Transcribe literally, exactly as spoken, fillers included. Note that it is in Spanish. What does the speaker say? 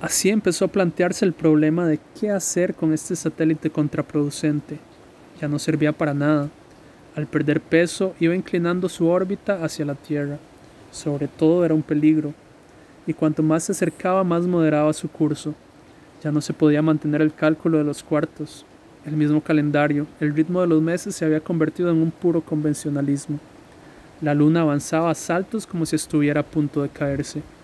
Así empezó a plantearse el problema de qué hacer con este satélite contraproducente. Ya no servía para nada. Al perder peso iba inclinando su órbita hacia la Tierra. Sobre todo era un peligro, y cuanto más se acercaba más moderaba su curso. Ya no se podía mantener el cálculo de los cuartos, el mismo calendario, el ritmo de los meses se había convertido en un puro convencionalismo. La luna avanzaba a saltos como si estuviera a punto de caerse.